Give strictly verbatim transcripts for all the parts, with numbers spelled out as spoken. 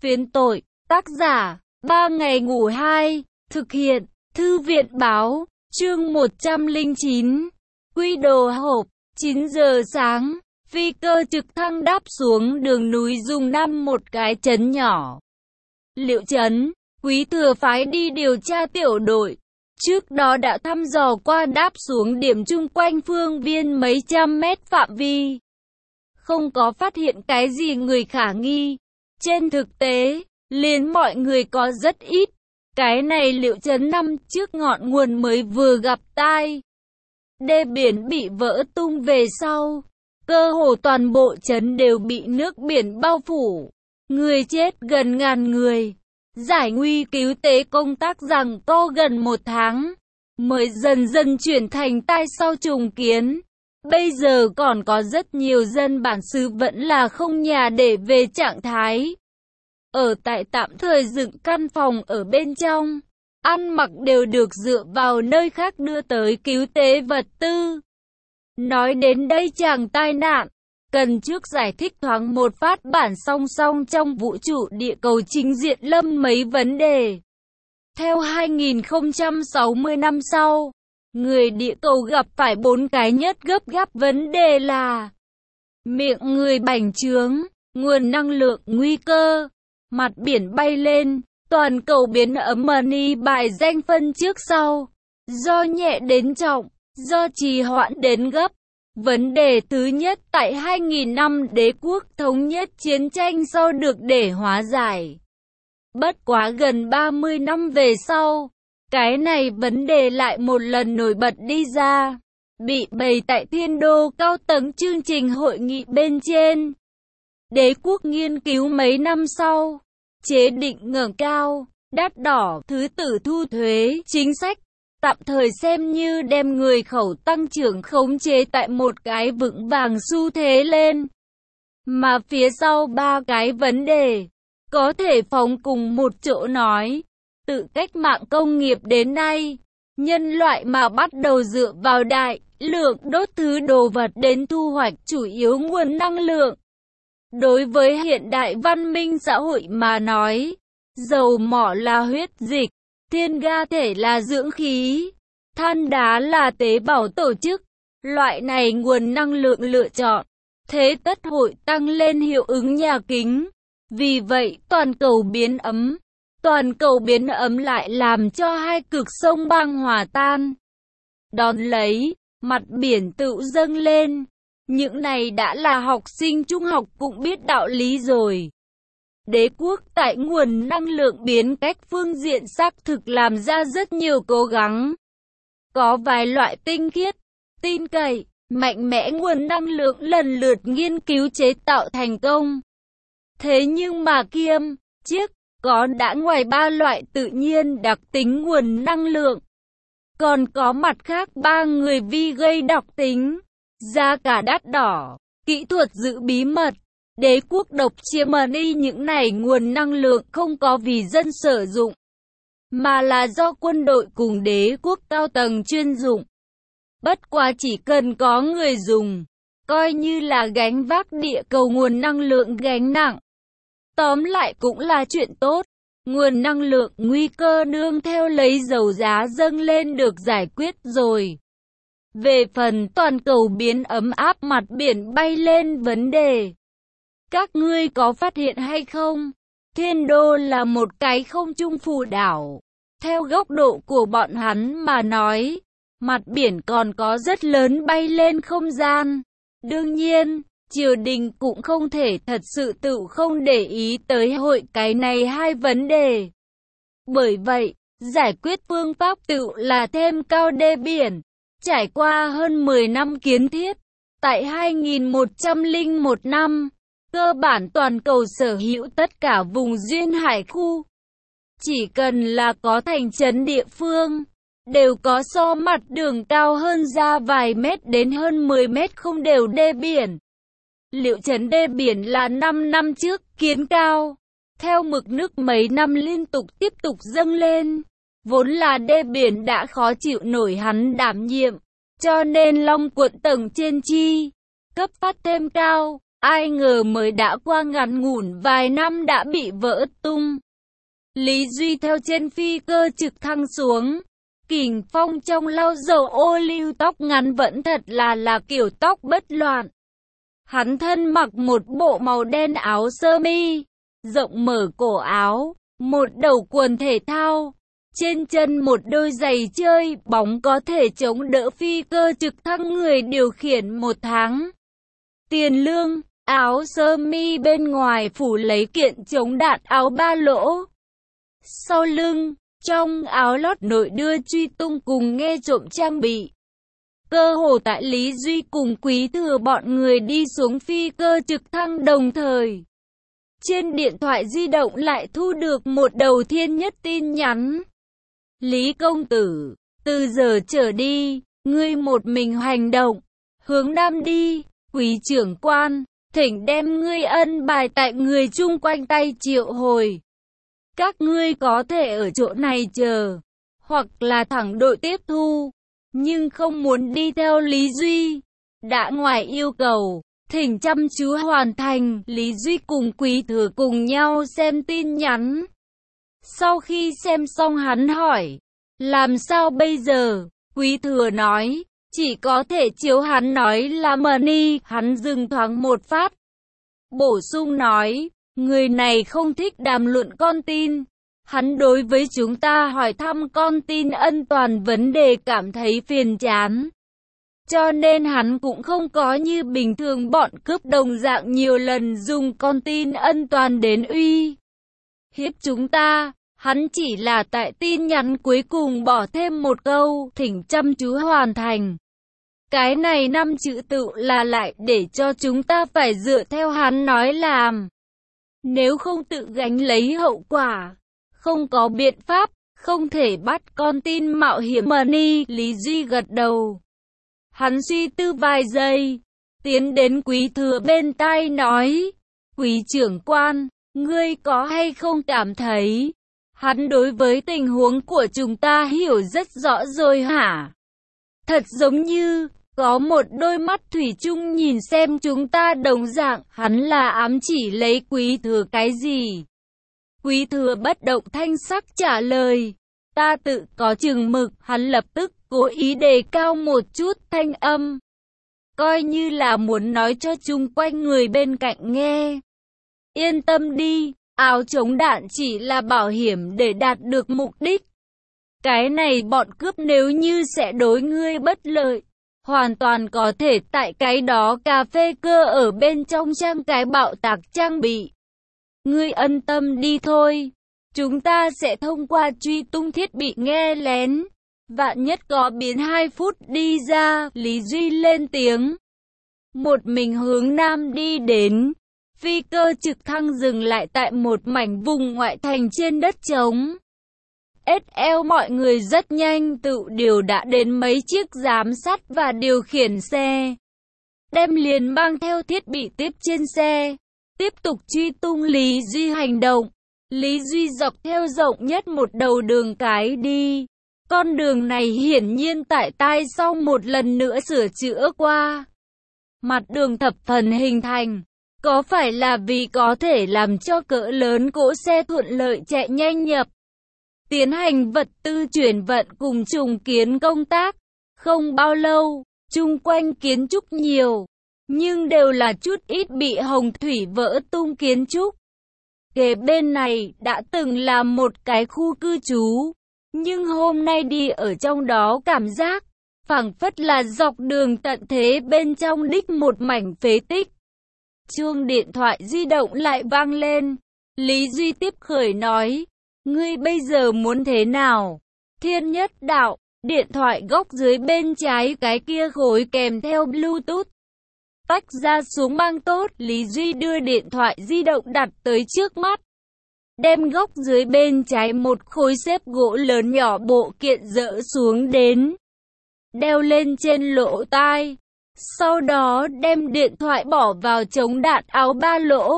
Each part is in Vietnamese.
Phiến tội, tác giả, ba ngày ngủ hai, thực hiện, thư viện báo, chương một trăm lẻ chín, quy đồ hộp, chín giờ sáng, phi cơ trực thăng đáp xuống đường núi Dung Nam, một cái trấn nhỏ. Liệu trấn, Quý Thừa phái đi điều tra tiểu đội. Trước đó đã thăm dò qua đáp xuống điểm chung quanh phương viên mấy trăm mét phạm vi. Không có phát hiện cái gì người khả nghi. Trên thực tế, liền mọi người có rất ít. Cái này Liệu trấn năm trước ngọn nguồn mới vừa gặp tai. Đê biển bị vỡ tung về sau. Cơ hồ toàn bộ trấn đều bị nước biển bao phủ. Người chết gần ngàn người. Giải nguy cứu tế công tác giằng co gần một tháng, mới dần dần chuyển thành tai sau trùng kiến. Bây giờ còn có rất nhiều dân bản xứ vẫn là không nhà để về trạng thái. Ở tại tạm thời dựng căn phòng ở bên trong, ăn mặc đều được dựa vào nơi khác đưa tới cứu tế vật tư. Nói đến đây chàng tai nạn, cần trước giải thích thoáng một phát bản song song trong vũ trụ địa cầu chính diện lâm mấy vấn đề. Theo hai nghìn không trăm sáu mươi năm sau, người địa cầu gặp phải bốn cái nhất gấp gáp vấn đề là miệng người bành trướng, nguồn năng lượng nguy cơ, mặt biển bay lên, toàn cầu biến ấm money bài danh phân trước sau, do nhẹ đến trọng, do trì hoãn đến gấp. Vấn đề thứ nhất tại hai nghìn năm đế quốc thống nhất chiến tranh sau được để hóa giải. Bất quá gần ba mươi năm về sau, cái này vấn đề lại một lần nổi bật đi ra, bị bày tại Thiên Đô cao tầng chương trình hội nghị bên trên. Đế quốc nghiên cứu mấy năm sau, chế định ngẩng cao, đắt đỏ, thứ tự thu thuế, chính sách. Tạm thời xem như đem người khẩu tăng trưởng khống chế tại một cái vững vàng xu thế lên. Mà phía sau ba cái vấn đề, có thể phóng cùng một chỗ nói, tự cách mạng công nghiệp đến nay, nhân loại mà bắt đầu dựa vào đại lượng đốt thứ đồ vật đến thu hoạch chủ yếu nguồn năng lượng. Đối với hiện đại văn minh xã hội mà nói, dầu mỏ là huyết dịch, thiên ga thể là dưỡng khí, than đá là tế bào tổ chức. Loại này nguồn năng lượng lựa chọn, thế tất hội tăng lên hiệu ứng nhà kính. Vì vậy toàn cầu biến ấm, toàn cầu biến ấm lại làm cho hai cực sông băng hòa tan. Đón lấy, mặt biển tự dâng lên. Những này đã là học sinh trung học cũng biết đạo lý rồi. Đế quốc tại nguồn năng lượng biến cách phương diện xác thực làm ra rất nhiều cố gắng. Có vài loại tinh khiết, tin cậy, mạnh mẽ nguồn năng lượng lần lượt nghiên cứu chế tạo thành công. Thế nhưng mà kiêm, chiếc, có đã ngoài ba loại tự nhiên đặc tính nguồn năng lượng. Còn có mặt khác ba người vi gây đặc tính, giá cả đắt đỏ, kỹ thuật giữ bí mật. Đế quốc độc chiếm money những này nguồn năng lượng không có vì dân sử dụng, mà là do quân đội cùng đế quốc cao tầng chuyên dụng. Bất quá chỉ cần có người dùng, coi như là gánh vác địa cầu nguồn năng lượng gánh nặng. Tóm lại cũng là chuyện tốt. Nguồn năng lượng nguy cơ nương theo lấy dầu giá dâng lên được giải quyết rồi. Về phần toàn cầu biến ấm áp mặt biển bay lên vấn đề, các ngươi có phát hiện hay không? Thiên Đô là một cái không trung phù đảo. Theo góc độ của bọn hắn mà nói, mặt biển còn có rất lớn bay lên không gian. Đương nhiên, triều đình cũng không thể thật sự tự không để ý tới hội cái này hai vấn đề. Bởi vậy, giải quyết phương pháp tự là thêm cao đê biển. Trải qua hơn mười năm kiến thiết, tại hai nghìn một trăm lẻ một năm, cơ bản toàn cầu sở hữu tất cả vùng duyên hải khu. Chỉ cần là có thành trấn địa phương, đều có so mặt đường cao hơn ra vài mét đến hơn mười mét không đều đê biển. Liệu trấn đê biển là năm năm trước kiến cao, theo mực nước mấy năm liên tục tiếp tục dâng lên. Vốn là đê biển đã khó chịu nổi hắn đảm nhiệm, cho nên Long quận tầng trên chi, cấp phát thêm cao. Ai ngờ mới đã qua ngắn ngủn vài năm đã bị vỡ tung. Lý Duy theo trên phi cơ trực thăng xuống. Kình Phong trong lau dầu ô liu, tóc ngắn vẫn thật là là kiểu tóc bất loạn. Hắn thân mặc một bộ màu đen áo sơ mi, rộng mở cổ áo, một đầu quần thể thao. Trên chân một đôi giày chơi bóng có thể chống đỡ phi cơ trực thăng người điều khiển một tháng. Tiền lương, áo sơ mi bên ngoài phủ lấy kiện chống đạn áo ba lỗ. Sau lưng, trong áo lót nội đưa truy tung cùng nghe trộm trang bị. Cơ hồ tại Lý Duy cùng Quý Thừa bọn người đi xuống phi cơ trực thăng đồng thời. Trên điện thoại di động lại thu được một đầu thiên nhất tin nhắn. Lý công tử, từ giờ trở đi, ngươi một mình hành động, hướng Nam đi, Quý trưởng quan, thỉnh đem ngươi ân bài tại người chung quanh tay triệu hồi. Các ngươi có thể ở chỗ này chờ, hoặc là thẳng đội tiếp thu, nhưng không muốn đi theo Lý Duy. Đã ngoài yêu cầu, thỉnh chăm chú hoàn thành. Lý Duy cùng Quý Thừa cùng nhau xem tin nhắn. Sau khi xem xong hắn hỏi, làm sao bây giờ? Quý Thừa nói, chỉ có thể chiếu hắn nói là money. Hắn dừng thoáng một phát, bổ sung nói, người này không thích đàm luận con tin. Hắn đối với chúng ta hỏi thăm con tin ân toàn vấn đề cảm thấy phiền chán. Cho nên hắn cũng không có như bình thường bọn cướp đồng dạng nhiều lần dùng con tin ân toàn đến uy hiếp chúng ta. Hắn chỉ là tại tin nhắn cuối cùng bỏ thêm một câu, thỉnh chăm chú hoàn thành. Cái này năm chữ tự là lại để cho chúng ta phải dựa theo hắn nói làm. Nếu không tự gánh lấy hậu quả, không có biện pháp, không thể bắt con tin mạo hiểm money. Lý Duy gật đầu. Hắn suy tư vài giây, tiến đến Quý Thừa bên tai nói, Quý trưởng quan, ngươi có hay không cảm thấy, hắn đối với tình huống của chúng ta hiểu rất rõ rồi hả? Thật giống như, có một đôi mắt thủy chung nhìn xem chúng ta đồng dạng, hắn là ám chỉ lấy Quý Thừa cái gì? Quý Thừa bất động thanh sắc trả lời, ta tự có chừng mực. Hắn lập tức cố ý đề cao một chút thanh âm, coi như là muốn nói cho chung quanh người bên cạnh nghe. Yên tâm đi, áo chống đạn chỉ là bảo hiểm để đạt được mục đích. Cái này bọn cướp nếu như sẽ đối ngươi bất lợi, hoàn toàn có thể tại cái đó cà phê cơ ở bên trong trang cái bạo tạc trang bị. Ngươi ân tâm đi thôi, chúng ta sẽ thông qua truy tung thiết bị nghe lén. Vạn nhất có biến hai phút đi ra. Lý Duy lên tiếng. Một mình hướng Nam đi đến. Phi cơ trực thăng dừng lại tại một mảnh vùng ngoại thành trên đất trống. ét lờ mọi người rất nhanh tự điều đã đến mấy chiếc giám sát và điều khiển xe. Đem liền mang theo thiết bị tiếp trên xe. Tiếp tục truy tung Lý Duy hành động. Lý Duy dọc theo rộng nhất một đầu đường cái đi. Con đường này hiển nhiên tại tai sau một lần nữa sửa chữa qua. Mặt đường thập phần hình thành. Có phải là vì có thể làm cho cỡ lớn cỗ xe thuận lợi chạy nhanh nhập, tiến hành vật tư chuyển vận cùng trùng kiến công tác? Không bao lâu, chung quanh kiến trúc nhiều, nhưng đều là chút ít bị hồng thủy vỡ tung kiến trúc. Kế bên này đã từng là một cái khu cư trú, nhưng hôm nay đi ở trong đó cảm giác phảng phất là dọc đường tận thế bên trong đích một mảnh phế tích. Chuông điện thoại di động lại vang lên. Lý Duy tiếp khởi nói, ngươi bây giờ muốn thế nào? Thiên Nhất Đạo, điện thoại góc dưới bên trái cái kia khối kèm theo Bluetooth. Tách ra xuống mang tốt. Lý Duy đưa điện thoại di động đặt tới trước mắt. Đem góc dưới bên trái một khối xếp gỗ lớn nhỏ bộ kiện dỡ xuống đến. Đeo lên trên lỗ tai. Sau đó đem điện thoại bỏ vào chống đạn áo ba lỗ.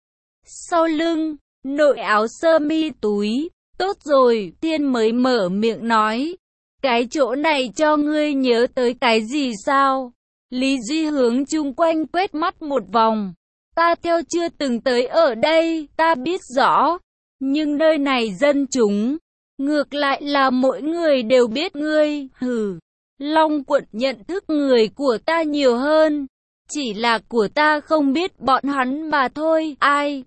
Sau lưng, nội áo sơ mi túi. Tốt rồi, Thiên mới mở miệng nói. Cái chỗ này cho ngươi nhớ tới cái gì sao? Lý Duy hướng chung quanh quét mắt một vòng. ta theo chưa từng tới ở đây, ta biết rõ. Nhưng nơi này dân chúng, ngược lại là mỗi người đều biết ngươi, hừ. Long quận nhận thức người của ta nhiều hơn, chỉ là của ta không biết bọn hắn mà thôi, ai.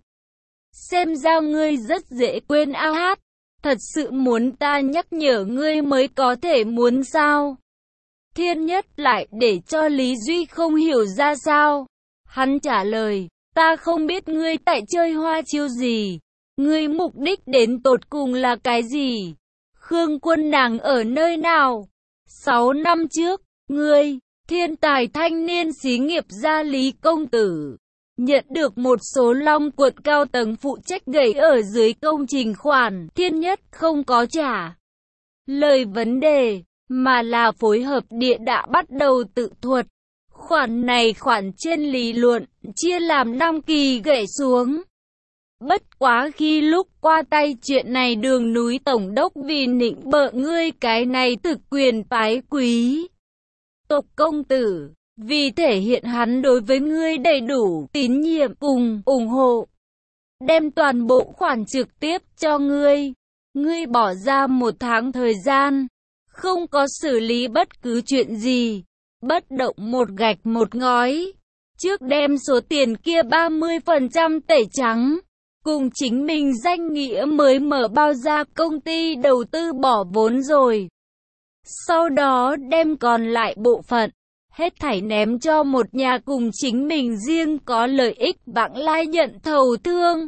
Xem ra ngươi rất dễ quên a hát, thật sự muốn ta nhắc nhở ngươi mới có thể muốn sao? Thiên Nhất lại để cho Lý Duy không hiểu ra sao. Hắn trả lời, ta không biết ngươi tại chơi hoa chiêu gì, ngươi mục đích đến tột cùng là cái gì? Khương Quân nàng ở nơi nào? Sáu năm trước, ngươi, thiên tài thanh niên xí nghiệp gia Lý công tử, nhận được một số Long quận cao tầng phụ trách gầy ở dưới công trình khoản, Thiên Nhất không có trả lời vấn đề, mà là phối hợp địa đã bắt đầu tự thuật. Khoản này khoản trên lý luận, chia làm năm kỳ gãy xuống. Bất quá khi lúc qua tay chuyện này Đường núi tổng đốc vì nịnh bợ ngươi cái này thực quyền phái quý tộc công tử, vì thể hiện hắn đối với ngươi đầy đủ tín nhiệm cùng ủng hộ, đem toàn bộ khoản trực tiếp cho ngươi. Ngươi bỏ ra một tháng thời gian, không có xử lý bất cứ chuyện gì, bất động một gạch một ngói, trước đem số tiền kia ba mươi phần trăm tẩy trắng, cùng chính mình danh nghĩa mới mở bao ra công ty đầu tư bỏ vốn rồi. Sau đó đem còn lại bộ phận, hết thảy ném cho một nhà cùng chính mình riêng có lợi ích vãng lai nhận thầu thương,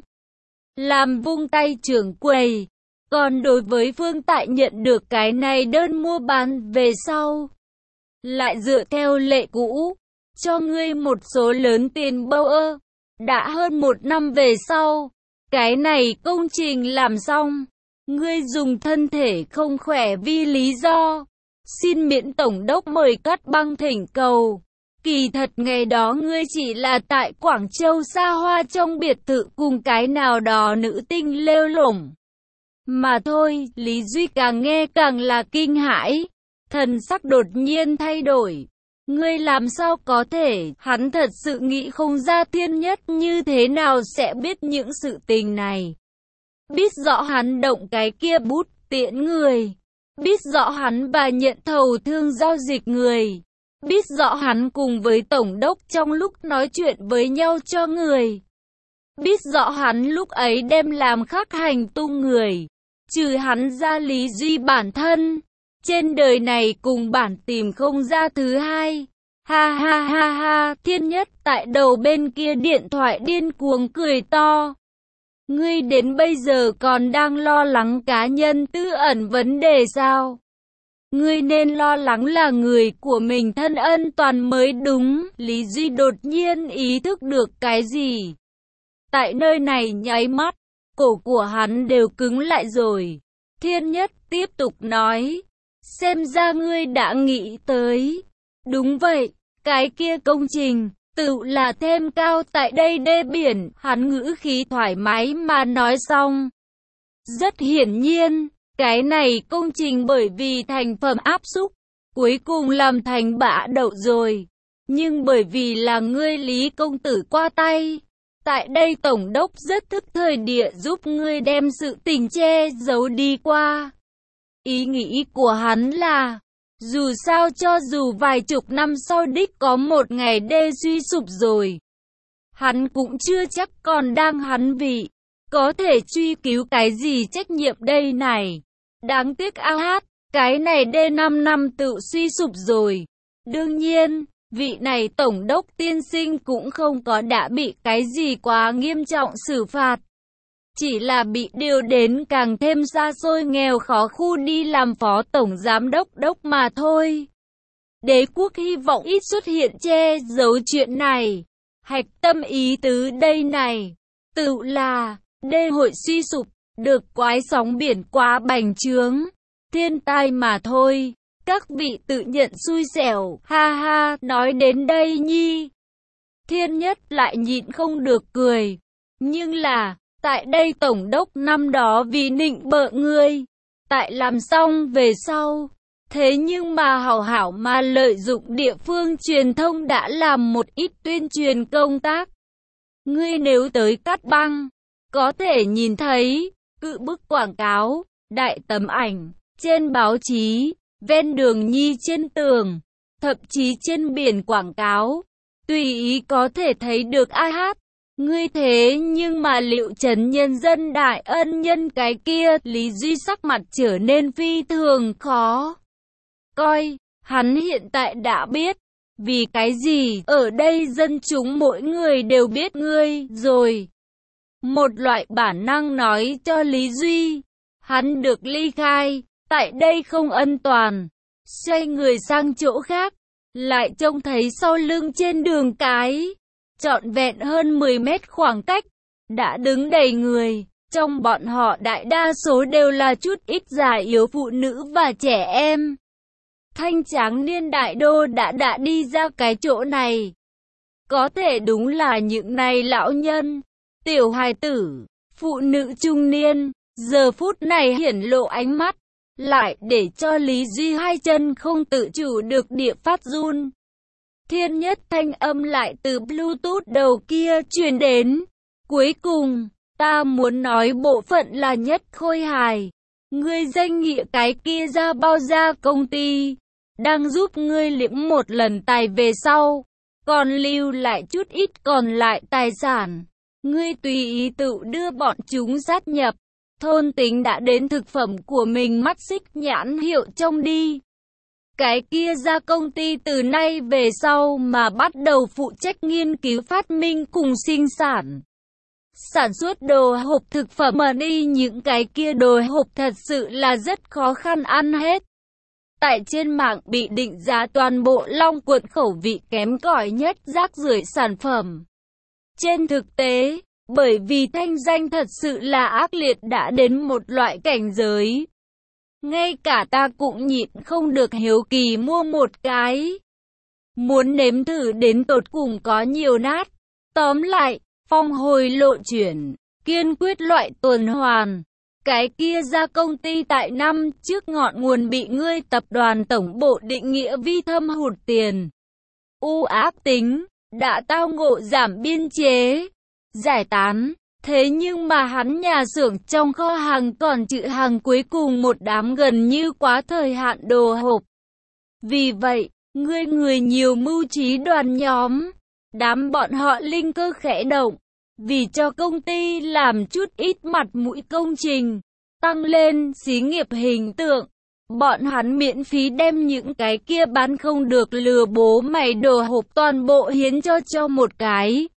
làm vung tay trưởng quầy. Còn đối với Phương Tại nhận được cái này đơn mua bán về sau, lại dựa theo lệ cũ, cho ngươi một số lớn tiền bâu ơ. Đã hơn một năm về sau, cái này công trình làm xong, ngươi dùng thân thể không khỏe vì lý do, xin miễn tổng đốc mời cắt băng thỉnh cầu. Kỳ thật ngày đó ngươi chỉ là tại Quảng Châu xa hoa trong biệt thự cùng cái nào đó nữ tinh lêu lổng mà thôi. Lý Duy càng nghe càng là kinh hãi, thần sắc đột nhiên thay đổi. Ngươi làm sao có thể? Hắn thật sự nghĩ không ra Thiên Nhất như thế nào sẽ biết những sự tình này. Biết rõ hắn động cái kia bút tiễn người, biết rõ hắn và nhận thầu thương giao dịch người, biết rõ hắn cùng với tổng đốc trong lúc nói chuyện với nhau cho người, biết rõ hắn lúc ấy đem làm khắc hành tung người. Trừ hắn ra Lý Duy bản thân, trên đời này cùng bản tìm không ra thứ hai. Ha ha ha ha, Thiên Nhất tại đầu bên kia điện thoại điên cuồng cười to. Ngươi đến bây giờ còn đang lo lắng cá nhân tư ẩn vấn đề sao? Ngươi nên lo lắng là người của mình thân ân toàn mới đúng. Lý Duy đột nhiên ý thức được cái gì? Tại nơi này nháy mắt, cổ của hắn đều cứng lại rồi. Thiên Nhất tiếp tục nói, xem ra ngươi đã nghĩ tới. Đúng vậy, cái kia công trình, tự là thêm cao tại đây đê biển. Hắn ngữ khí thoải mái mà nói xong. Rất hiển nhiên, cái này công trình bởi vì thành phẩm áp xúc, cuối cùng làm thành bã đậu rồi. Nhưng bởi vì là ngươi Lý công tử qua tay, tại đây tổng đốc rất thức thời địa giúp ngươi đem sự tình che giấu đi qua. Ý nghĩ của hắn là, dù sao cho dù vài chục năm sau đích có một ngày đê suy sụp rồi, hắn cũng chưa chắc còn đang hắn vị, có thể truy cứu cái gì trách nhiệm đây này. Đáng tiếc a hát, cái này đê năm năm tự suy sụp rồi. Đương nhiên, vị này tổng đốc tiên sinh cũng không có đã bị cái gì quá nghiêm trọng xử phạt, chỉ là bị điều đến càng thêm xa xôi nghèo khó khu đi làm phó tổng giám đốc đốc mà thôi. Đế quốc hy vọng ít xuất hiện che giấu chuyện này. Hạch tâm ý tứ đây này, tự là, đê hội suy sụp, được quái sóng biển quá bành trướng, thiên tai mà thôi. Các vị tự nhận xui xẻo, ha ha, nói đến đây nhi. Thiên Nhất lại nhịn không được cười. Nhưng là, tại đây tổng đốc năm đó vì nịnh bợ ngươi, tại làm xong về sau, thế nhưng mà hảo hảo mà lợi dụng địa phương truyền thông đã làm một ít tuyên truyền công tác. Ngươi nếu tới Cát Băng, có thể nhìn thấy cự bức quảng cáo, đại tấm ảnh, trên báo chí, ven đường nhi trên tường, thậm chí trên biển quảng cáo. Tùy ý có thể thấy được ai hát. Ngươi thế nhưng mà Liệu Trấn nhân dân đại ân nhân cái kia, Lý Duy sắc mặt trở nên phi thường khó coi. Hắn hiện tại đã biết vì cái gì ở đây dân chúng mỗi người đều biết ngươi rồi. Một loại bản năng nói cho Lý Duy, hắn được ly khai, tại đây không an toàn. Xoay người sang chỗ khác, lại trông thấy sau lưng trên đường cái, trọn vẹn hơn mười mét khoảng cách, đã đứng đầy người. Trong bọn họ đại đa số đều là chút ít già yếu phụ nữ và trẻ em. Thanh tráng niên đại đô đã đã đi ra cái chỗ này. Có thể đúng là những này lão nhân, tiểu hài tử, phụ nữ trung niên, giờ phút này hiển lộ ánh mắt, lại để cho Lý Duy hai chân không tự chủ được địa phát run. Thiên nhất thanh âm lại từ Bluetooth đầu kia truyền đến. Cuối cùng, ta muốn nói bộ phận là Nhất Khôi Hài. Ngươi danh nghĩa cái kia ra bao ra công ty, đang giúp ngươi liễm một lần tài về sau, còn lưu lại chút ít còn lại tài sản. Ngươi tùy ý tự đưa bọn chúng sát nhập, thôn tính đã đến thực phẩm của mình mắt xích nhãn hiệu trông đi. Cái kia ra công ty từ nay về sau mà bắt đầu phụ trách nghiên cứu phát minh cùng sinh sản. Sản xuất đồ hộp thực phẩm mà đi, những cái kia đồ hộp thật sự là rất khó khăn ăn hết. Tại trên mạng bị định giá toàn bộ long cuộn khẩu vị kém cỏi nhất rác rưởi sản phẩm. Trên thực tế, bởi vì thanh danh thật sự là ác liệt đã đến một loại cảnh giới. Ngay cả ta cũng nhịn không được hiếu kỳ mua một cái. Muốn nếm thử đến tột cùng có nhiều nát. Tóm lại, phong hồi lộ chuyển, kiên quyết loại tuần hoàn. Cái kia ra công ty tại năm trước ngọn nguồn bị ngươi tập đoàn tổng bộ định nghĩa vi thâm hụt tiền. U ác tính, đã tao ngộ giảm biên chế, giải tán. Thế nhưng mà hắn nhà xưởng trong kho hàng còn trữ hàng cuối cùng một đám gần như quá thời hạn đồ hộp. Vì vậy, ngươi người nhiều mưu trí đoàn nhóm, đám bọn họ linh cơ khẽ động, vì cho công ty làm chút ít mặt mũi công trình, tăng lên xí nghiệp hình tượng. Bọn hắn miễn phí đem những cái kia bán không được lừa bố mày đồ hộp toàn bộ hiến cho cho một cái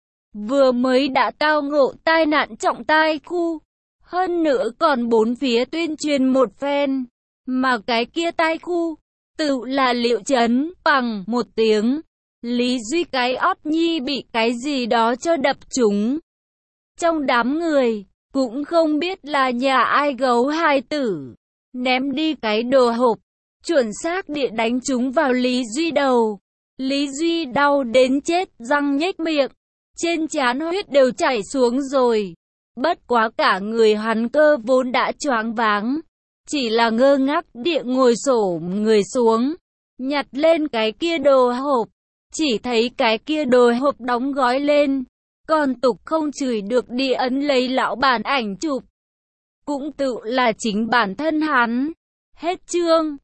vừa mới đã tao ngộ tai nạn trọng tai khu. Hơn nữa còn bốn phía tuyên truyền một phen. Mà cái kia tai khu, tự là Liệu Trấn, bằng một tiếng. Lý Duy cái ót nhi bị cái gì đó cho đập trúng. Trong đám người, cũng không biết là nhà ai gấu hai tử. Ném đi cái đồ hộp, chuẩn xác địa đánh trúng vào Lý Duy đầu. Lý Duy đau đến chết răng nhếch miệng. Trên trán huyết đều chảy xuống rồi. Bất quá cả người hắn cơ vốn đã choáng váng. Chỉ là ngơ ngác địa ngồi xổm người xuống. Nhặt lên cái kia đồ hộp. Chỉ thấy cái kia đồ hộp đóng gói lên. Còn tục không chửi được địa ấn lấy lão bản ảnh chụp. Cũng tự là chính bản thân hắn. Hết chương.